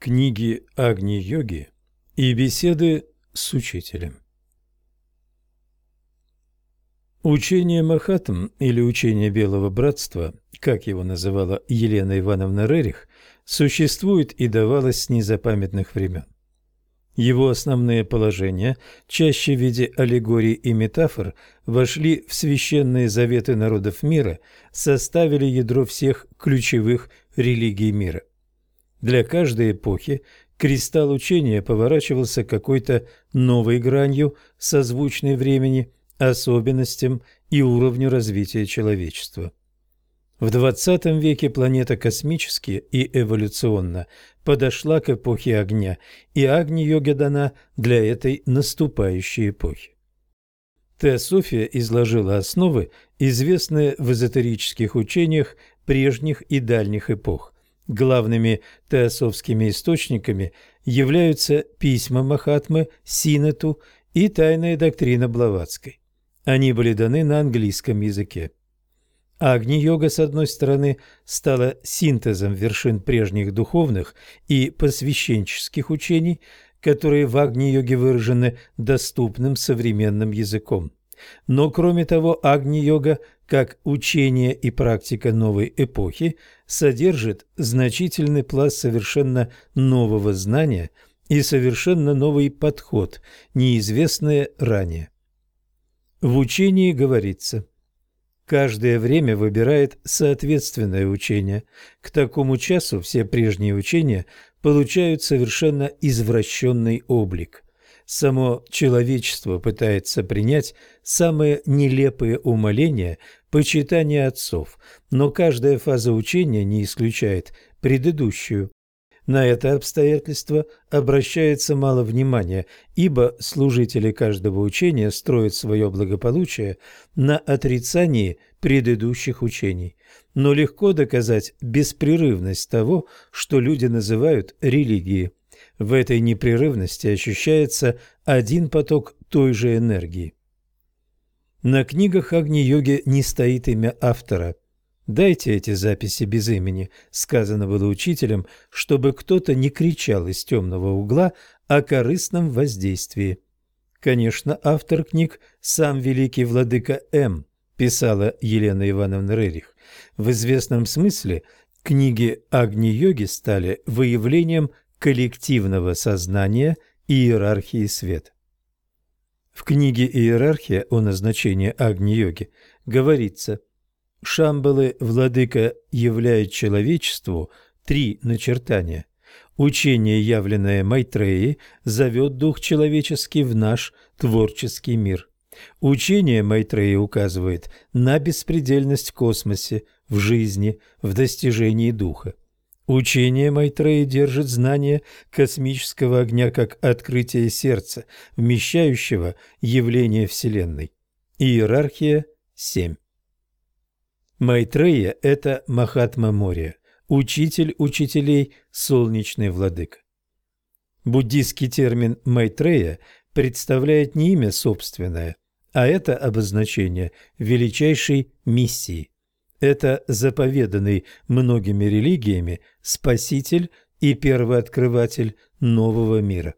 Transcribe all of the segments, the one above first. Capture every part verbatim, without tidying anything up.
Книги Агни-йоги и беседы с учителем. Учение Махатм или учение Белого Братства, как его называла Елена Ивановна Рерих, существует и давалось с незапамятных времен. Его основные положения, чаще в виде аллегорий и метафор, вошли в священные заветы народов мира, составили ядро всех ключевых религий мира. Для каждой эпохи кристалл учения поворачивался какой-то новой гранью, созвучной времени, особенностям и уровню развития человечества. В двадцатом веке планета космически и эволюционно подошла к эпохе огня, и Агни-йога дана для этой наступающей эпохи. Теософия изложила основы, известные в эзотерических учениях прежних и дальних эпох. Главными теософскими источниками являются письма Махатмы, Синету и тайная доктрина Блаватской. Они были даны на английском языке. Агни-йога, с одной стороны, стала синтезом вершин прежних духовных и посвященческих учений, которые в Агни-йоге выражены доступным современным языком. Но, кроме того, Агни-йога, как учение и практика новой эпохи, содержит значительный пласт совершенно нового знания и совершенно новый подход, неизвестный ранее. В учении говорится: каждое время выбирает соответственное учение. К такому часу все прежние учения получают совершенно извращенный облик. Само человечество пытается принять самые нелепые умоления, почитания отцов, но каждая фаза учения не исключает предыдущую. На это обстоятельство обращается мало внимания, ибо служители каждого учения строят свое благополучие на отрицании предыдущих учений. Но легко доказать беспрерывность того, что люди называют религией. В этой непрерывности ощущается один поток той же энергии. На книгах Агни-йоги не стоит имя автора. «Дайте эти записи без имени», — сказано было учителем, чтобы кто-то не кричал из темного угла о корыстном воздействии. Конечно, автор книг — сам великий владыка М, писала Елена Ивановна Рерих. В известном смысле книги Агни-йоги стали выявлением коллективного сознания и иерархии света. В книге «Иерархия» о назначении Агни-йоги говорится: Шамбалы, владыка, являет человечеству три начертания. Учение, явленное Майтреи, зовет дух человеческий в наш творческий мир. Учение Майтреи указывает на беспредельность в космосе, в жизни, в достижении духа. Учение Майтреи держит знание космического огня как открытие сердца, вмещающего явление Вселенной. Иерархия семь. Майтрея – это Махатма Мория, учитель учителей, солнечный владыка. Буддийский термин «Майтрея» представляет не имя собственное, а это обозначение величайшей миссии. Это заповеданный многими религиями спаситель и первооткрыватель нового мира.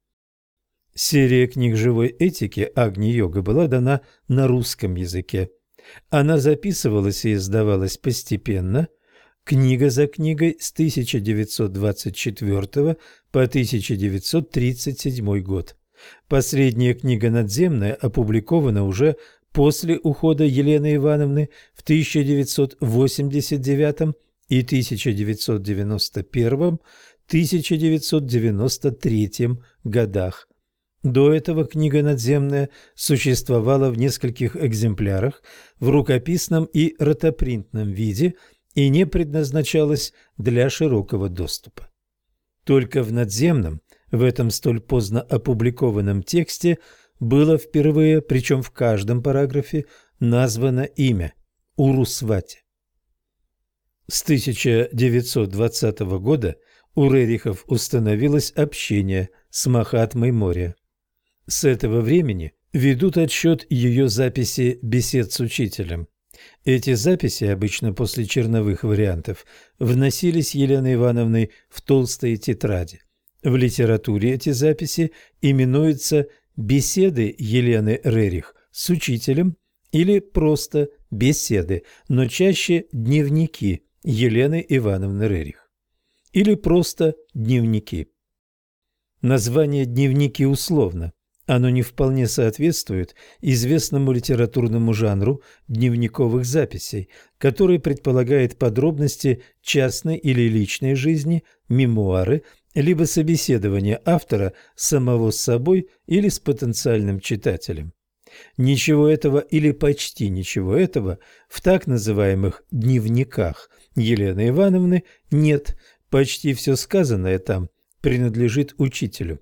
Серия книг живой этики Агни-йога была дана на русском языке. Она записывалась и издавалась постепенно, книга за книгой с тысяча девятьсот двадцать четвёртого по тысяча девятьсот тридцать седьмой год. Последняя книга надземная опубликована уже после ухода Елены Ивановны в тысяча девятьсот восемьдесят девятом и тысяча девятьсот девяносто первом — тысяча девятьсот девяносто третьем годах. До этого книга надземная существовала в нескольких экземплярах в рукописном и ротопринтном виде и не предназначалась для широкого доступа. Только в надземном, в этом столь поздно опубликованном тексте было впервые, причем в каждом параграфе, названо имя – Урусвати. С тысяча девятьсот двадцатого года у Рерихов установилось общение с Махатмой Мория. С этого времени ведут отсчет ее записи бесед с учителем. Эти записи, обычно после черновых вариантов, вносились Еленой Ивановной в толстые тетради. В литературе эти записи именуются «беседы Елены Рерих с учителем» или просто «беседы», но чаще «дневники Елены Ивановны Рерих» или просто «дневники». Название «дневники» условно. Оно не вполне соответствует известному литературному жанру дневниковых записей, который предполагает подробности частной или личной жизни, мемуары, либо собеседование автора самого с собой или с потенциальным читателем. Ничего этого или почти ничего этого в так называемых «дневниках» Елены Ивановны нет, почти все сказанное там принадлежит учителю.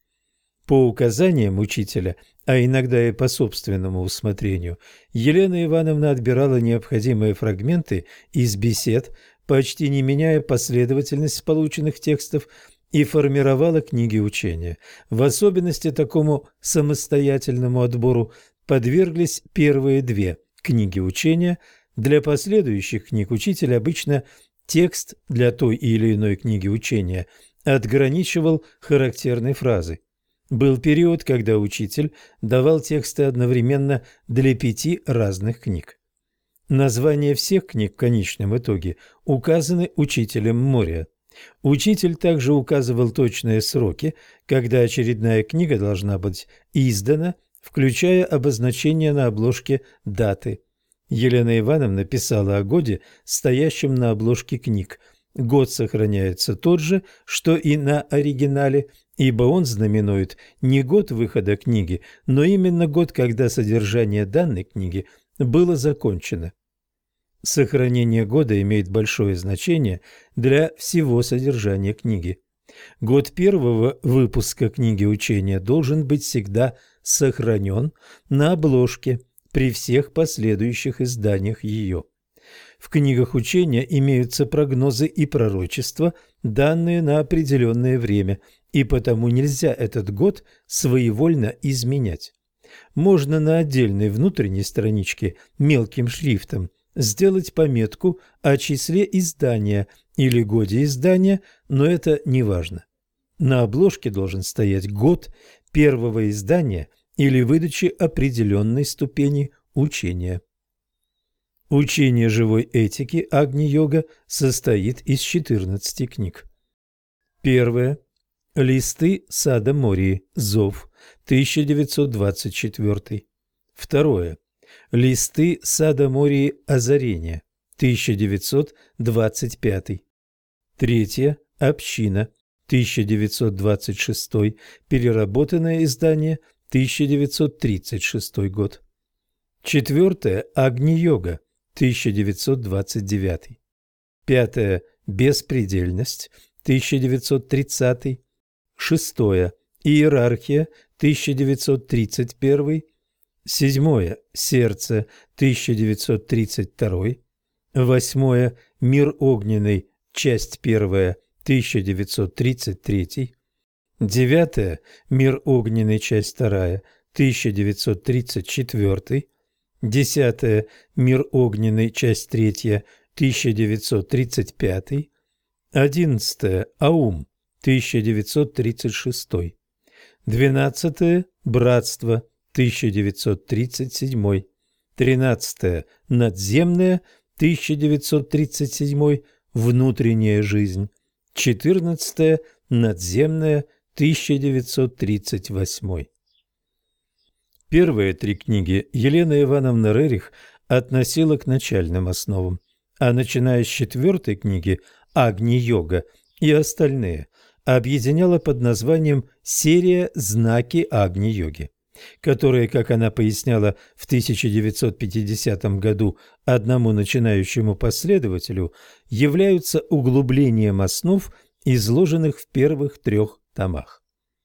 По указаниям учителя, а иногда и по собственному усмотрению, Елена Ивановна отбирала необходимые фрагменты из бесед, почти не меняя последовательность полученных текстов, и формировала книги учения. В особенности такому самостоятельному отбору подверглись первые две книги учения. Для последующих книг учитель обычно текст для той или иной книги учения отграничивал характерной фразой. Был период, когда учитель давал тексты одновременно для пяти разных книг. Названия всех книг в конечном итоге указаны учителем Мория. Учитель также указывал точные сроки, когда очередная книга должна быть издана, включая обозначение на обложке даты. Елена Ивановна писала о годе, стоящем на обложке книг. Год сохраняется тот же, что и на оригинале, ибо он знаменует не год выхода книги, но именно год, когда содержание данной книги было закончено. Сохранение года имеет большое значение для всего содержания книги. Год первого выпуска книги учения должен быть всегда сохранен на обложке при всех последующих изданиях ее. В книгах учения имеются прогнозы и пророчества, данные на определенное время, и потому нельзя этот год своевольно изменять. Можно на отдельной внутренней страничке мелким шрифтом сделать пометку о числе издания или годе издания, но это не важно. На обложке должен стоять год первого издания или выдачи определенной ступени учения. Учение живой этики Агни-йога состоит из четырнадцати книг. Первое. Листы Сада Мории. Зов. тысяча девятьсот двадцать четвёртый. Второе. Листы Сада Мории. Озарение. тысяча девятьсот двадцать пятый. Третье. Община. тысяча девятьсот двадцать шестой. Переработанное издание. тысяча девятьсот тридцать шестой год. Четвертое. Агни-йога. тысяча девятьсот двадцать девятый. Пятое. Беспредельность. тысяча девятьсот тридцатый. Шестое. Иерархия. тысяча девятьсот тридцать первый. Седьмое. Сердце. тысяча девятьсот тридцать второй. Восьмое. Мир огненный. Часть первая. тысяча девятьсот тридцать третий. Девятое. Мир огненный. Часть вторая. тысяча девятьсот тридцать четвёртый. Десятое. Мир огненный. Часть третья. тысяча девятьсот тридцать пятый. Одиннадцатое. Аум. тысяча девятьсот тридцать шестой. Двенадцатое. Братство. тысяча девятьсот тридцать седьмой. Тринадцатое. Надземное. тысяча девятьсот тридцать седьмой. Внутренняя жизнь. Четырнадцатое. Надземное. тысяча девятьсот тридцать восьмой. Первые три книги Елена Ивановна Рерих относила к начальным основам, а начиная с четвертой книги «Агни-йога» и остальные объединяла под названием «Серия знаки Агни-йоги», которые, как она поясняла в тысяча девятьсот пятидесятом году одному начинающему последователю, являются углублением основ, изложенных в первых трех томах.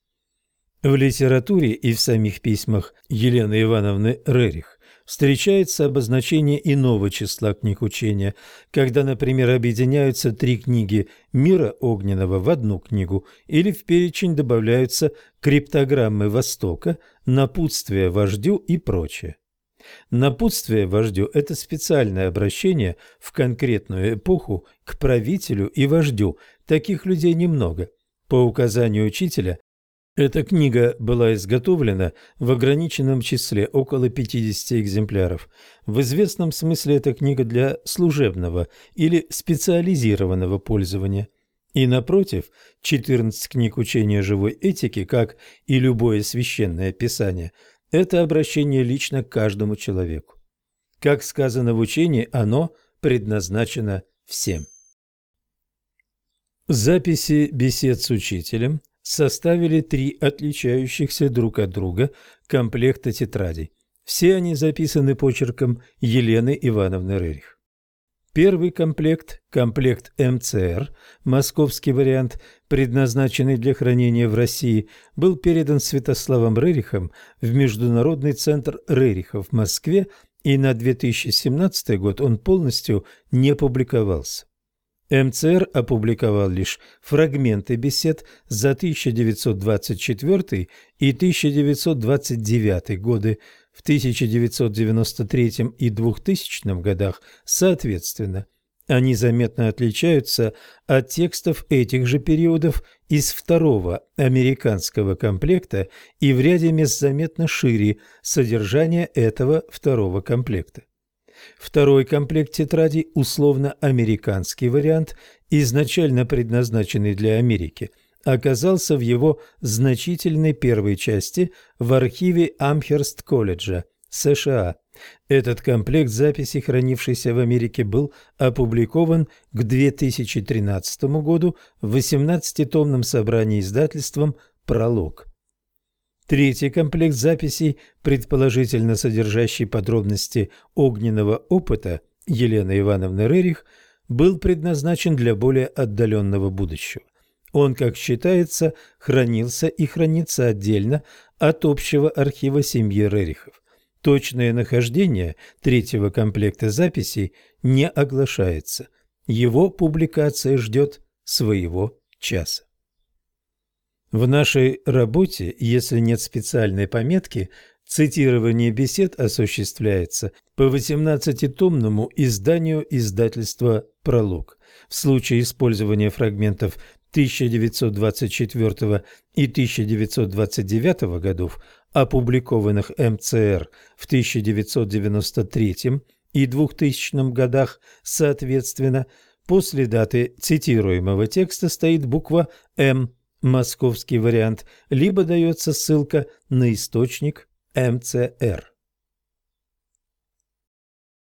В литературе и в самих письмах Елены Ивановны Рерих встречается обозначение иного числа книг учения, когда, например, объединяются три книги мира огненного в одну книгу или в перечень добавляются криптограммы Востока, напутствия вождю и прочее. Напутствие вождю – это специальное обращение в конкретную эпоху к правителю и вождю. Таких людей немного. По указанию учителя, эта книга была изготовлена в ограниченном числе, около пятидесяти экземпляров. В известном смысле это книга для служебного или специализированного пользования. И, напротив, четырнадцать книг учения живой этики, как и любое священное писание, это обращение лично к каждому человеку. Как сказано в учении, оно предназначено всем. Записи бесед с учителем составили три отличающихся друг от друга комплекта тетрадей. Все они записаны почерком Елены Ивановны Рерих. Первый комплект, комплект эм цэ эр, московский вариант, предназначенный для хранения в России, был передан Святославом Рерихом в Международный центр Рериха в Москве, и на две тысячи семнадцатый год он полностью не публиковался. эм цэ эр опубликовал лишь фрагменты бесед за тысяча девятьсот двадцать четвёртый и тысяча девятьсот двадцать девятый годы, в тысяча девятьсот девяносто третьем и двухтысячном годах соответственно. Они заметно отличаются от текстов этих же периодов из второго американского комплекта и в ряде мест заметно шире содержания этого второго комплекта. Второй комплект тетрадей, условно-американский вариант, изначально предназначенный для Америки, оказался в его значительной первой части в архиве Амхерст-колледжа, США. Этот комплект записей, хранившийся в Америке, был опубликован к две тысячи тринадцатому году в восемнадцатитомном собрании издательством «Пролог». Третий комплект записей, предположительно содержащий подробности огненного опыта Елены Ивановны Рерих, был предназначен для более отдаленного будущего. Он, как считается, хранился и хранится отдельно от общего архива семьи Рерихов. Точное нахождение третьего комплекта записей не оглашается. Его публикация ждет своего часа. В нашей работе, если нет специальной пометки, цитирование бесед осуществляется по восемнадцатитомному изданию издательства «Пролог». В случае использования фрагментов тысяча девятьсот двадцать четвёртого и тысяча девятьсот двадцать девятого годов, опубликованных эм цэ эр в тысяча девятьсот девяносто третьем и двухтысячном годах соответственно, после даты цитируемого текста стоит буква «М», московский вариант, либо дается ссылка на источник эм цэ эр.